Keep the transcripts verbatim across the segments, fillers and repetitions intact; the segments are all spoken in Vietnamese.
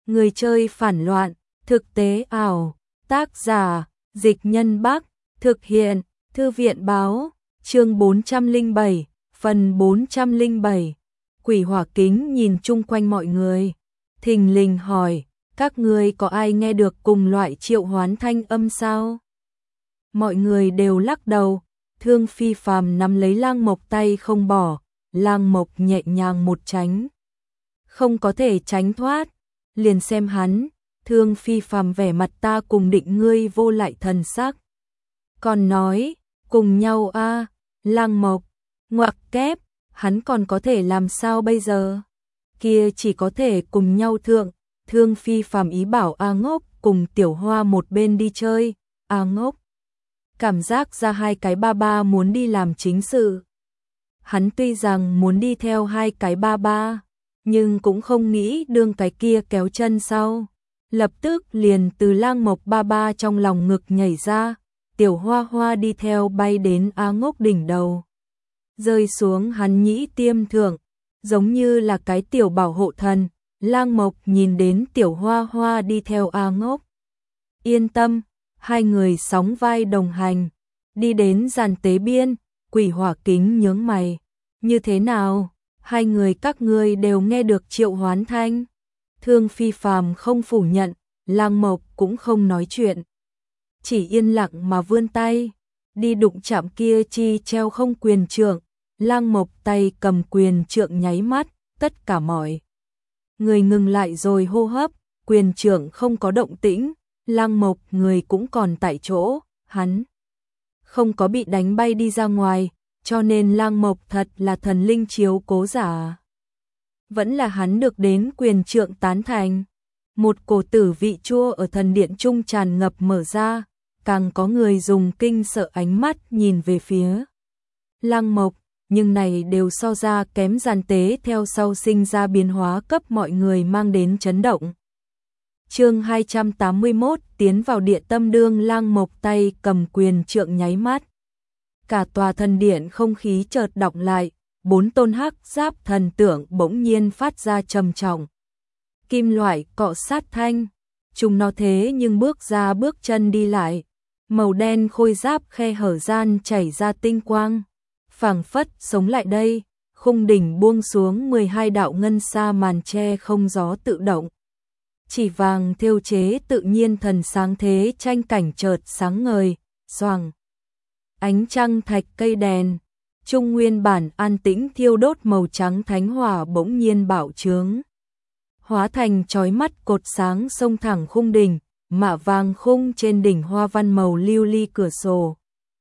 Người chơi phản loạn, thực tế ảo, tác giả, Dịch Nhân Bắc, thực hiện, Thư viện báo, chương bốn trăm lẻ bảy, phần bốn trăm lẻ bảy. Quỷ Hỏa Kính nhìn chung quanh mọi người, thình lình hỏi, các ngươi có ai nghe được cùng loại triệu hoán thanh âm sao? Mọi người đều lắc đầu, Thương Phi Phàm nắm lấy Lang Mộc tay không bỏ, Lang Mộc nhẹ nhàng một tránh. Không có thể tránh thoát, liền xem hắn, Thương Phi Phàm vẻ mặt ta cùng định ngươi vô lại thần sắc. Còn nói, cùng nhau a à, Lang Mộc, ngoặc kép, hắn còn có thể làm sao bây giờ? Kia chỉ có thể cùng nhau thượng, Thương Phi Phàm ý bảo A Ngốc cùng Tiểu Hoa một bên đi chơi, A Ngốc cảm giác ra hai cái ba ba muốn đi làm chính sự. Hắn tuy rằng muốn đi theo hai cái ba ba, nhưng cũng không nghĩ đương cái kia kéo chân sau. Lập tức liền từ Lang Mộc ba ba trong lòng ngực nhảy ra, Tiểu Hoa Hoa đi theo bay đến A Ngốc đỉnh đầu. Rơi xuống hắn nhĩ tiêm thượng, giống như là cái tiểu bảo hộ thần. Lang Mộc nhìn đến Tiểu Hoa Hoa đi theo A Ngốc. Yên tâm, hai người sóng vai đồng hành, đi đến giàn tế biên, Quỷ Hỏa Kính nhướng mày. Như thế nào, hai người các ngươi đều nghe được triệu hoán thanh? Thương Phi Phàm không phủ nhận, Lang Mộc cũng không nói chuyện. Chỉ yên lặng mà vươn tay, đi đụng chạm kia chi treo không quyền trượng. Lang Mộc tay cầm quyền trượng nháy mắt, tất cả mọi người ngừng lại rồi hô hấp, quyền trượng không có động tĩnh, Lang Mộc người cũng còn tại chỗ, hắn không có bị đánh bay đi ra ngoài, cho nên Lang Mộc thật là thần linh chiếu cố giả. Vẫn là hắn được đến quyền trượng tán thành. Một cổ tử vị chua ở thần điện trung tràn ngập mở ra, càng có người dùng kinh sợ ánh mắt nhìn về phía Lang Mộc, nhưng này đều so ra kém giàn tế theo sau sinh ra biến hóa cấp mọi người mang đến chấn động. Chương hai trăm tám mươi mốt tiến vào địa tâm đương Lang Mộc tay cầm quyền trượng nháy mắt. Cả tòa thần điện không khí chợt đọng lại, bốn tôn hắc giáp thần tượng bỗng nhiên phát ra trầm trọng. Kim loại cọ sát thanh, chúng nó thế nhưng bước ra bước chân đi lại, màu đen khôi giáp khe hở gian chảy ra tinh quang, phảng phất sống lại đây, khung đỉnh buông xuống mười hai đạo ngân sa màn che không gió tự động. Chỉ vàng thêu chế tự nhiên thần sáng thế tranh cảnh chợt sáng ngời, xoàng. Ánh trăng thạch cây đèn, trung nguyên bản an tĩnh thiêu đốt màu trắng thánh hỏa bỗng nhiên bạo trướng. Hóa thành chói mắt cột sáng xông thẳng khung đỉnh, mạ vàng khung trên đỉnh hoa văn màu lưu ly cửa sổ.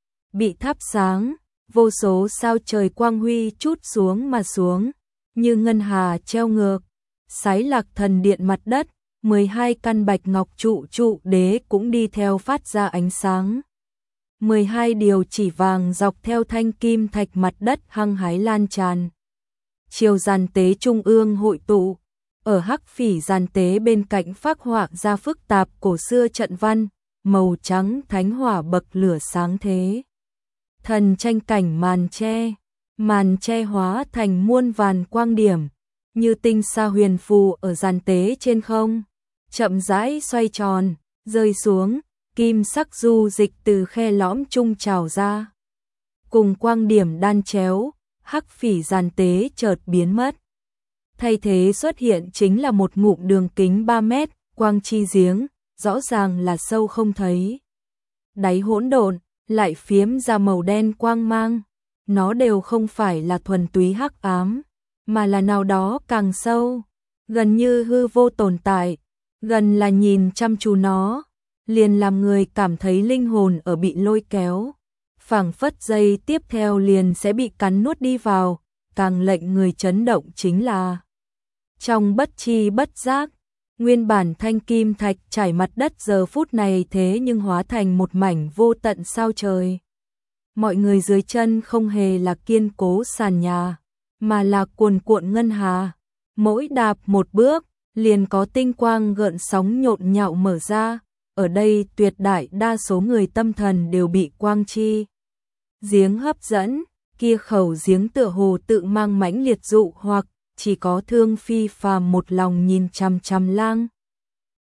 Bị thắp sáng, vô số sao trời quang huy chút xuống mà xuống, như ngân hà treo ngược, sái lạc thần điện mặt đất, mười hai căn bạch ngọc trụ trụ đế cũng đi theo phát ra ánh sáng. mười hai điều chỉ vàng dọc theo thanh kim thạch mặt đất hăng hái lan tràn. Chiều giàn tế trung ương hội tụ, ở hắc phỉ giàn tế bên cạnh phác họa ra phức tạp cổ xưa trận văn, màu trắng thánh hỏa bậc lửa sáng thế. Thần tranh cảnh màn che, màn che hóa thành muôn vàn quang điểm, như tinh sa huyền phù ở giàn tế trên không, chậm rãi xoay tròn, rơi xuống, kim sắc du dịch từ khe lõm trung trào ra. Cùng quang điểm đan chéo, hắc phỉ giàn tế chợt biến mất. Thay thế xuất hiện chính là một ngụm đường kính ba mét, quang chi giếng, rõ ràng là sâu không thấy. Đáy hỗn độn, lại phiếm ra màu đen quang mang, nó đều không phải là thuần túy hắc ám, mà là nào đó càng sâu, gần như hư vô tồn tại, gần là nhìn chăm chú nó, liền làm người cảm thấy linh hồn ở bị lôi kéo, phảng phất giây tiếp theo liền sẽ bị cắn nuốt đi vào, càng lệnh người chấn động chính là trong bất chi bất giác, nguyên bản thanh kim thạch trải mặt đất giờ phút này thế nhưng hóa thành một mảnh vô tận sao trời. Mọi người dưới chân không hề là kiên cố sàn nhà, mà là cuồn cuộn ngân hà. Mỗi đạp một bước, liền có tinh quang gợn sóng nhộn nhạo mở ra. Ở đây tuyệt đại đa số người tâm thần đều bị quang chi giếng hấp dẫn, kia khẩu giếng tựa hồ tự mang mãnh liệt dụ hoặc chỉ có Thương Phi Phàm một lòng nhìn chằm chằm Lang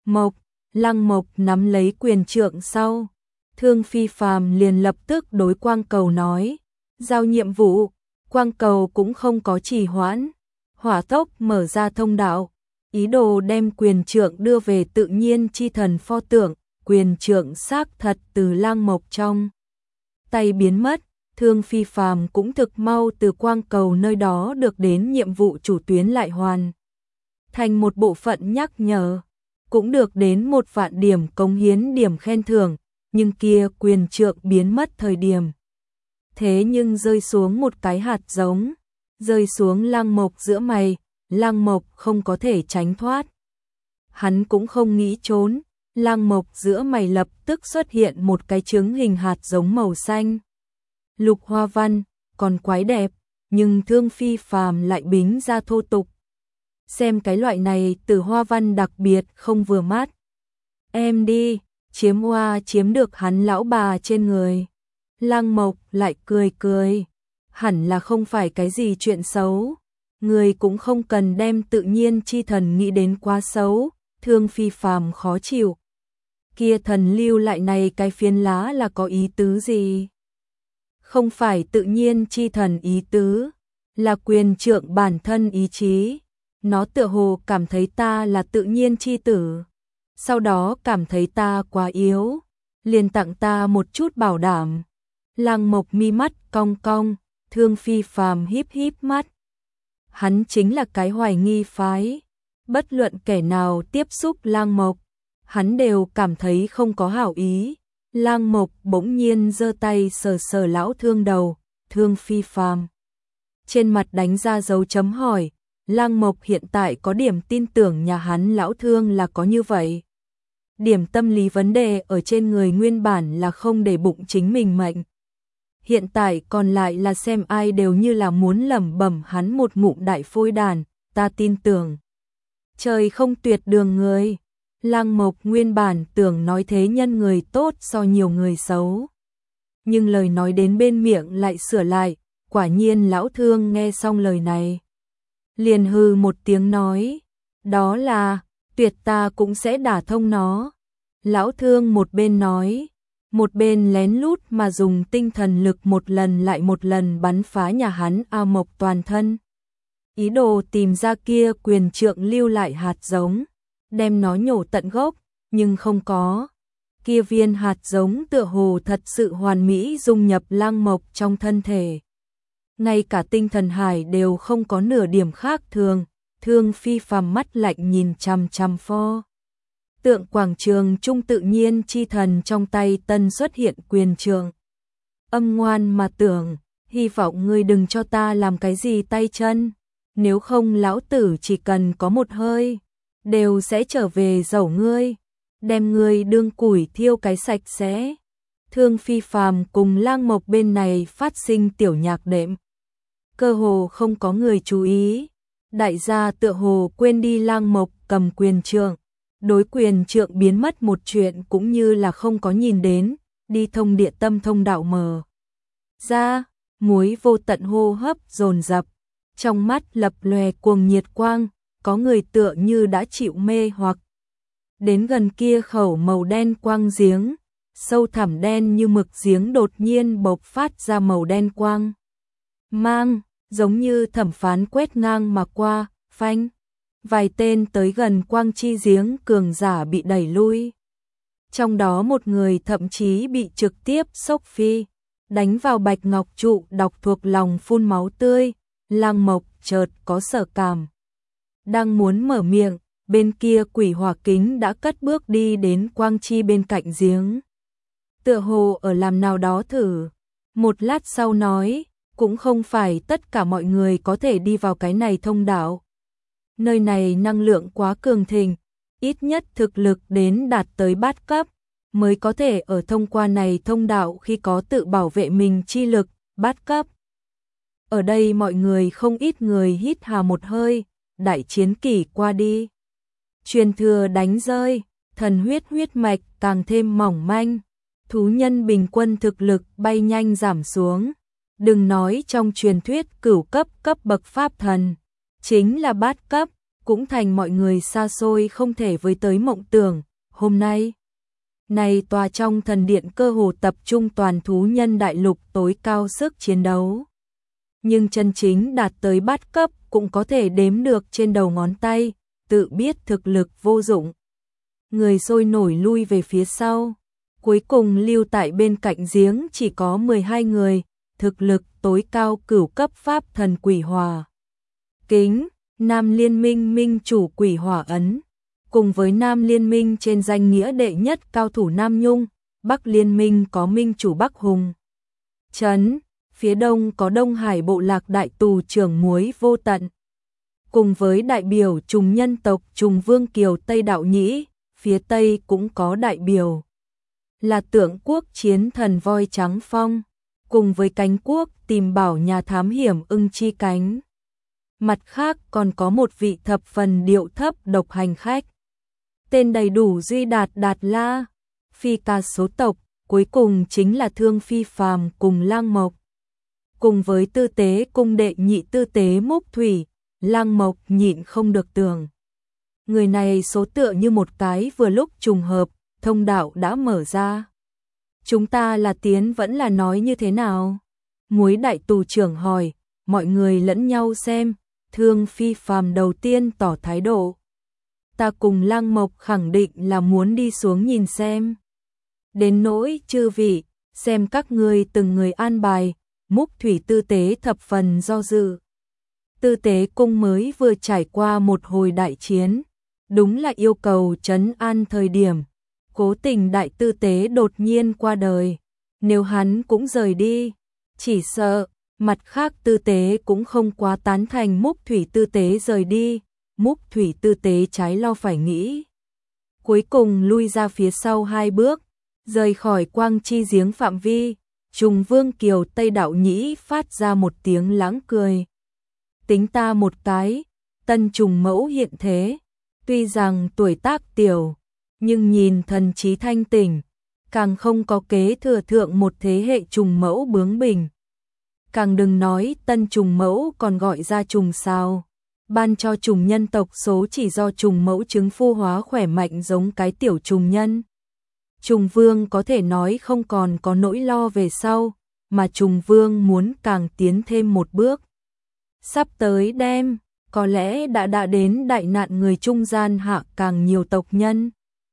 Mộc, Lăng Mộc nắm lấy quyền trượng sau. Thương Phi Phàm liền lập tức đối Quang Cầu nói, giao nhiệm vụ. Quang Cầu cũng không có trì hoãn, hỏa tốc mở ra thông đạo, ý đồ đem quyền trượng đưa về tự nhiên chi thần pho tượng. Quyền trượng xác thật từ Lăng Mộc trong tay biến mất. Thương Phi Phàm cũng thực mau từ Quang Cầu nơi đó được đến nhiệm vụ chủ tuyến lại hoàn thành một bộ phận nhắc nhở, cũng được đến một vạn điểm cống hiến điểm khen thưởng, nhưng kia quyền trượng biến mất thời điểm. Thế nhưng rơi xuống một cái hạt giống, rơi xuống Lăng Mộc giữa mày, Lăng Mộc không có thể tránh thoát. Hắn cũng không nghĩ trốn, Lăng Mộc giữa mày lập tức xuất hiện một cái trứng hình hạt giống màu xanh. Lục hoa văn, còn quái đẹp, nhưng Thương Phi Phàm lại bính ra thô tục. Xem cái loại này từ hoa văn đặc biệt không vừa mắt. Em đi, chiếm hoa chiếm được hắn lão bà trên người. Lăng Mộc lại cười cười, hẳn là không phải cái gì chuyện xấu. Người cũng không cần đem tự nhiên chi thần nghĩ đến quá xấu. Thương Phi Phàm khó chịu. Kia thần lưu lại này cái phiến lá là có ý tứ gì? Không phải tự nhiên chi thần ý tứ, là quyền trượng bản thân ý chí. Nó tựa hồ cảm thấy ta là tự nhiên chi tử, sau đó cảm thấy ta quá yếu, liền tặng ta một chút bảo đảm. Lăng Mộc mi mắt cong cong, Thương Phi Phàm híp híp mắt. Hắn chính là cái hoài nghi phái, bất luận kẻ nào tiếp xúc Lăng Mộc, hắn đều cảm thấy không có hảo ý. Lăng Mộc bỗng nhiên giơ tay sờ sờ lão Thương đầu, Thương Phi Phàm trên mặt đánh ra dấu chấm hỏi. Lăng Mộc hiện tại có điểm tin tưởng nhà hắn lão Thương là có như vậy. Điểm tâm lý vấn đề ở trên người nguyên bản là không để bụng chính mình mệnh. Hiện tại còn lại là xem ai đều như là muốn lẩm bẩm hắn một ngụm đại phôi đàn, ta tin tưởng. Trời không tuyệt đường người. Lăng Mộc nguyên bản tưởng nói thế nhân người tốt so nhiều người xấu. Nhưng lời nói đến bên miệng lại sửa lại, quả nhiên lão Thương nghe xong lời này. Liền hừ một tiếng nói, đó là, tuyệt ta cũng sẽ đả thông nó. Lão Thương một bên nói, một bên lén lút mà dùng tinh thần lực một lần lại một lần bắn phá nhà hắn A Mộc toàn thân. Ý đồ tìm ra kia quyền trượng lưu lại hạt giống, đem nó nhổ tận gốc, nhưng không có. Kia viên hạt giống tựa hồ thật sự hoàn mỹ dung nhập Lăng Mộc trong thân thể. Ngay cả tinh thần hải đều không có nửa điểm khác thường. Thương Phi Phàm mắt lạnh nhìn chằm chằm pho tượng quảng trường trung tự nhiên chi thần trong tay tân xuất hiện quyền trượng. Âm ngoan mà tưởng, hy vọng ngươi đừng cho ta làm cái gì tay chân, nếu không lão tử chỉ cần có một hơi, đều sẽ trở về dẫu ngươi, đem ngươi đương củi thiêu cái sạch sẽ. Thương Phi Phàm cùng Lăng Mộc bên này phát sinh tiểu nhạc đệm. Cơ hồ không có người chú ý. Đại gia tựa hồ quên đi Lăng Mộc cầm quyền trượng, đối quyền trượng biến mất một chuyện cũng như là không có nhìn đến, đi thông địa tâm thông đạo mờ. Ra, muối vô tận hô hấp dồn dập, trong mắt lập lòe cuồng nhiệt quang, có người tựa như đã chịu mê hoặc. Đến gần kia khẩu màu đen quang giếng, sâu thẳm đen như mực giếng đột nhiên bộc phát ra màu đen quang. Mang, giống như thẩm phán quét ngang mà qua, phanh. Vài tên tới gần quang chi giếng cường giả bị đẩy lui. Trong đó một người thậm chí bị trực tiếp sốc phi, đánh vào bạch ngọc trụ đọc thuộc lòng phun máu tươi. Lăng Mộc chợt có sở cảm. Đang muốn mở miệng, bên kia quỷ hỏa kính đã cất bước đi đến quang chi bên cạnh giếng. Tựa hồ ở làm nào đó thử. Một lát sau nói, cũng không phải tất cả mọi người có thể đi vào cái này thông đạo. Nơi này năng lượng quá cường thịnh, ít nhất thực lực đến đạt tới bát cấp, mới có thể ở thông qua này thông đạo khi có tự bảo vệ mình chi lực, bát cấp. Ở đây mọi người không ít người hít hà một hơi, đại chiến kỷ qua đi. Truyền thừa đánh rơi, thần huyết huyết mạch càng thêm mỏng manh, thú nhân bình quân thực lực bay nhanh giảm xuống. Đừng nói trong truyền thuyết cửu cấp cấp bậc pháp thần, chính là bát cấp, cũng thành mọi người xa xôi không thể với tới mộng tưởng. Hôm nay, này tòa trong thần điện cơ hồ tập trung toàn thú nhân đại lục tối cao sức chiến đấu. Nhưng chân chính đạt tới bát cấp cũng có thể đếm được trên đầu ngón tay, tự biết thực lực vô dụng. Người sôi nổi lui về phía sau. Cuối cùng lưu tại bên cạnh giếng chỉ có mười hai người, thực lực tối cao cửu cấp pháp thần quỷ hỏa kính, Nam Liên minh minh chủ quỷ hỏa ấn, cùng với Nam Liên minh trên danh nghĩa đệ nhất cao thủ Nam Nhung, Bắc Liên minh có minh chủ Bắc Hùng Trấn, phía đông có Đông Hải bộ lạc đại tù trưởng Muối Vô Tận, cùng với đại biểu trùng nhân tộc Trùng Vương Kiều Tây Đạo Nhĩ, phía tây cũng có đại biểu là Tượng Quốc chiến thần Voi Trắng Phong, cùng với cánh quốc tìm bảo nhà thám hiểm Ưng Chi Cánh. Mặt khác còn có một vị thập phần điệu thấp độc hành khách. Tên đầy đủ Duy Đạt Đạt La, phi ca số tộc, cuối cùng chính là Thương Phi Phàm cùng Lang Mộc. Cùng với tư tế cung đệ nhị tư tế Múc Thủy, Lang Mộc nhịn không được tưởng. Người này số tựa như một cái vừa lúc trùng hợp, thông đạo đã mở ra. Chúng ta là tiến vẫn là nói như thế nào? Muối đại tù trưởng hỏi, mọi người lẫn nhau xem. Thương Phi Phàm đầu tiên tỏ thái độ. Ta cùng Lang Mộc khẳng định là muốn đi xuống nhìn xem. Đến nỗi chư vị, xem các ngươi từng người an bài. Múc Thủy tư tế thập phần do dự. Tư tế cung mới vừa trải qua một hồi đại chiến, đúng là yêu cầu trấn an thời điểm. Cố tình đại tư tế đột nhiên qua đời, nếu hắn cũng rời đi, chỉ sợ mặt khác tư tế cũng không quá tán thành Múc Thủy tư tế rời đi. Múc Thủy tư tế trái lo phải nghĩ, cuối cùng lui ra phía sau hai bước, rời khỏi quang chi giếng phạm vi. Trùng Vương Kiều Tây Đạo Nhĩ phát ra một tiếng lãng cười. Tính ta một cái, tân trùng mẫu hiện thế, tuy rằng tuổi tác tiểu, nhưng nhìn thần trí thanh tỉnh, càng không có kế thừa thượng một thế hệ trùng mẫu bướng bỉnh. Càng đừng nói tân trùng mẫu còn gọi ra trùng sao, ban cho trùng nhân tộc số chỉ do trùng mẫu trứng phu hóa khỏe mạnh giống cái tiểu trùng nhân. Trùng Vương có thể nói không còn có nỗi lo về sau, mà Trùng Vương muốn càng tiến thêm một bước. Sắp tới đêm, có lẽ đã đã đến đại nạn người trung gian hạ càng nhiều tộc nhân.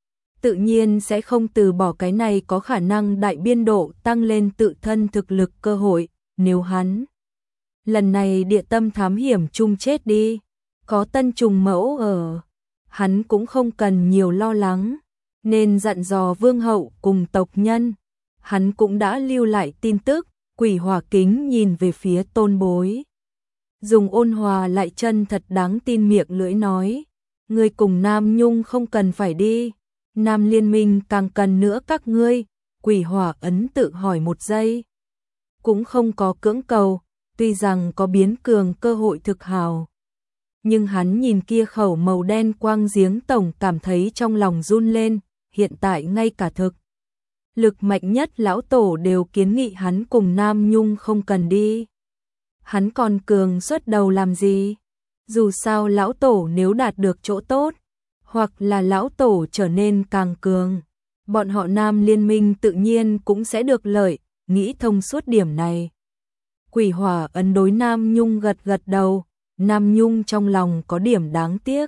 Tự nhiên sẽ không từ bỏ cái này có khả năng đại biên độ tăng lên tự thân thực lực cơ hội, nếu hắn lần này địa tâm thám hiểm chung chết đi, có tân trùng mẫu ở, hắn cũng không cần nhiều lo lắng. Nên dặn dò vương hậu cùng tộc nhân. Hắn cũng đã lưu lại tin tức. Quỷ hỏa kính nhìn về phía tôn bối, dùng ôn hòa lại chân thật đáng tin miệng lưỡi nói, ngươi cùng Nam Nhung không cần phải đi, Nam Liên minh càng cần nữa các ngươi. Quỷ hỏa ấn tự hỏi một giây, cũng không có cưỡng cầu, tuy rằng có biến cường cơ hội thực hào, nhưng hắn nhìn kia khẩu màu đen quang giếng tổng cảm thấy trong lòng run lên. Hiện tại ngay cả thực lực mạnh nhất lão tổ đều kiến nghị hắn cùng Nam Nhung không cần đi. Hắn còn cường xuất đầu làm gì? Dù sao lão tổ nếu đạt được chỗ tốt, hoặc là lão tổ trở nên càng cường, bọn họ Nam Liên minh tự nhiên cũng sẽ được lợi. Nghĩ thông suốt điểm này, Quỷ hỏa ấn đối Nam Nhung gật gật đầu. Nam Nhung trong lòng có điểm đáng tiếc.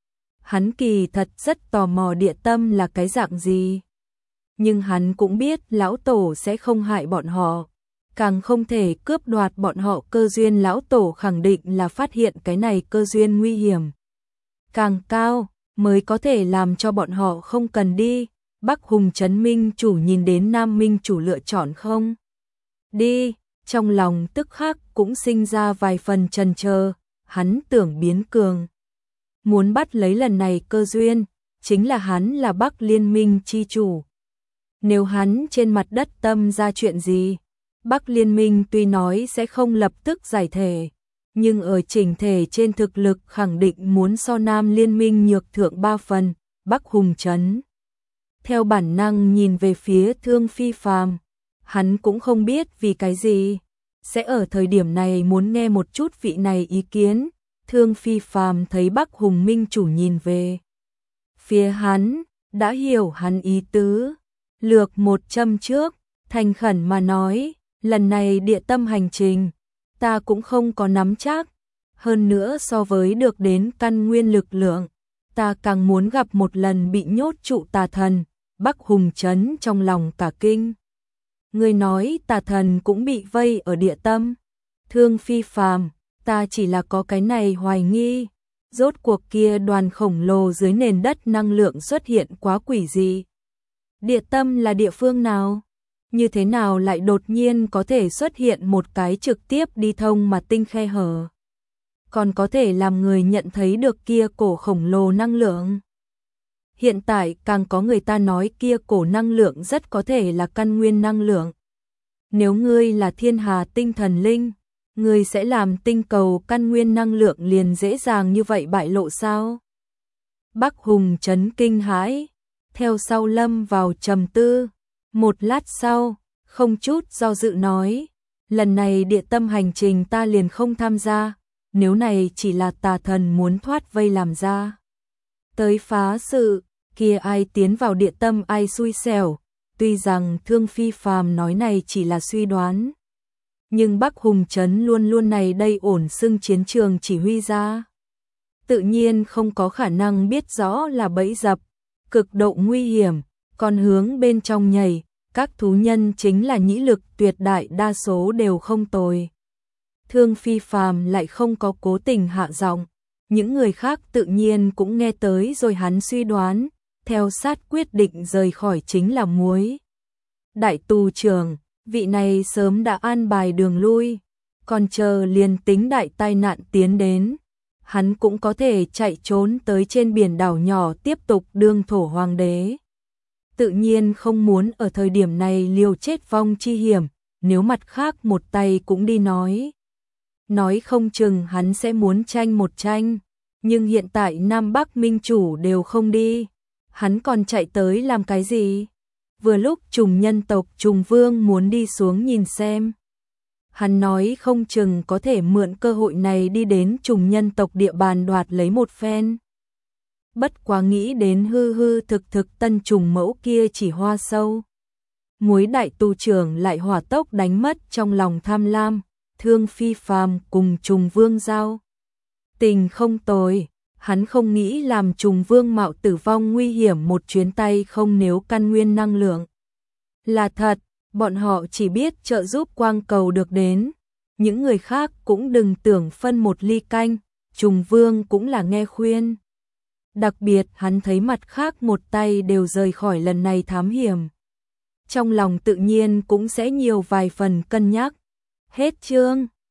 Hắn kỳ thật rất tò mò địa tâm là cái dạng gì. Nhưng hắn cũng biết lão tổ sẽ không hại bọn họ, càng không thể cướp đoạt bọn họ cơ duyên. Lão tổ khẳng định là phát hiện cái này cơ duyên nguy hiểm càng cao mới có thể làm cho bọn họ không cần đi. Bắc Hùng Trấn minh chủ nhìn đến Nam minh chủ lựa chọn không đi, trong lòng tức khắc cũng sinh ra vài phần chần chờ. Hắn tưởng biến cường, muốn bắt lấy lần này cơ duyên, chính là hắn là Bắc Liên minh chi chủ. Nếu hắn trên mặt đất tâm ra chuyện gì, Bắc Liên minh tuy nói sẽ không lập tức giải thể, nhưng ở chỉnh thể trên thực lực khẳng định muốn so Nam Liên minh nhược thượng ba phần. Bắc Hùng Trấn theo bản năng nhìn về phía Thương Phi Phàm, hắn cũng không biết vì cái gì sẽ ở thời điểm này muốn nghe một chút vị này ý kiến. Thương Phi Phàm thấy Bắc Hùng Minh chủ nhìn về phía hắn, đã hiểu hắn ý tứ, lược một châm trước, thành khẩn mà nói, lần này địa tâm hành trình, ta cũng không có nắm chắc, hơn nữa so với được đến căn nguyên lực lượng, ta càng muốn gặp một lần bị nhốt trụ tà thần. Bắc Hùng chấn trong lòng cả kinh. Người nói tà thần cũng bị vây ở địa tâm. Thương Phi Phàm, ta chỉ là có cái này hoài nghi, rốt cuộc kia đoàn khổng lồ dưới nền đất năng lượng xuất hiện quá quỷ dị. Địa tâm là địa phương nào? Như thế nào lại đột nhiên có thể xuất hiện một cái trực tiếp đi thông mà tinh khe hở? Còn có thể làm người nhận thấy được kia cổ khổng lồ năng lượng? Hiện tại càng có người ta nói kia cổ năng lượng rất có thể là căn nguyên năng lượng. Nếu ngươi là thiên hà tinh thần linh, ngươi sẽ làm tinh cầu căn nguyên năng lượng liền dễ dàng như vậy bại lộ sao? Bắc Hùng chấn kinh hãi, theo sau lâm vào trầm tư. Một lát sau, không chút do dự nói, lần này địa tâm hành trình ta liền không tham gia, nếu này chỉ là tà thần muốn thoát vây làm ra. Tới phá sự, kia ai tiến vào địa tâm ai xui xẻo, tuy rằng Thương Phi Phàm nói này chỉ là suy đoán. Nhưng Bắc Hùng Trấn luôn luôn này đây ổn xưng chiến trường chỉ huy ra. Tự nhiên không có khả năng biết rõ là bẫy dập, cực độ nguy hiểm, còn hướng bên trong nhảy, các thú nhân chính là nhĩ lực tuyệt đại đa số đều không tồi. Thương Phi Phàm lại không có cố tình hạ giọng, những người khác tự nhiên cũng nghe tới rồi hắn suy đoán, theo sát quyết định rời khỏi chính là muối. Đại tù trưởng, vị này sớm đã an bài đường lui, còn chờ liền tính đại tai nạn tiến đến, hắn cũng có thể chạy trốn tới trên biển đảo nhỏ tiếp tục đương thổ hoàng đế. Tự nhiên không muốn ở thời điểm này liều chết vong chi hiểm, nếu mặt khác một tay cũng đi nói. Nói không chừng hắn sẽ muốn tranh một tranh, nhưng hiện tại Nam Bắc Minh chủ đều không đi, hắn còn chạy tới làm cái gì? Vừa lúc trùng nhân tộc Trùng Vương muốn đi xuống nhìn xem. Hắn nói không chừng có thể mượn cơ hội này đi đến trùng nhân tộc địa bàn đoạt lấy một phen. Bất quá nghĩ đến hư hư thực thực tân trùng mẫu kia chỉ hoa sâu. Muối đại tu trưởng lại hỏa tốc đánh mất trong lòng tham lam, Thương Phi Phàm cùng Trùng Vương giao. Tình không tồi, hắn không nghĩ làm Trùng Vương mạo tử vong nguy hiểm một chuyến tay không nếu căn nguyên năng lượng. Là thật, bọn họ chỉ biết trợ giúp quang cầu được đến, những người khác cũng đừng tưởng phân một ly canh, Trùng Vương cũng là nghe khuyên. Đặc biệt hắn thấy mặt khác một tay đều rời khỏi lần này thám hiểm. Trong lòng tự nhiên cũng sẽ nhiều vài phần cân nhắc. Hết chương.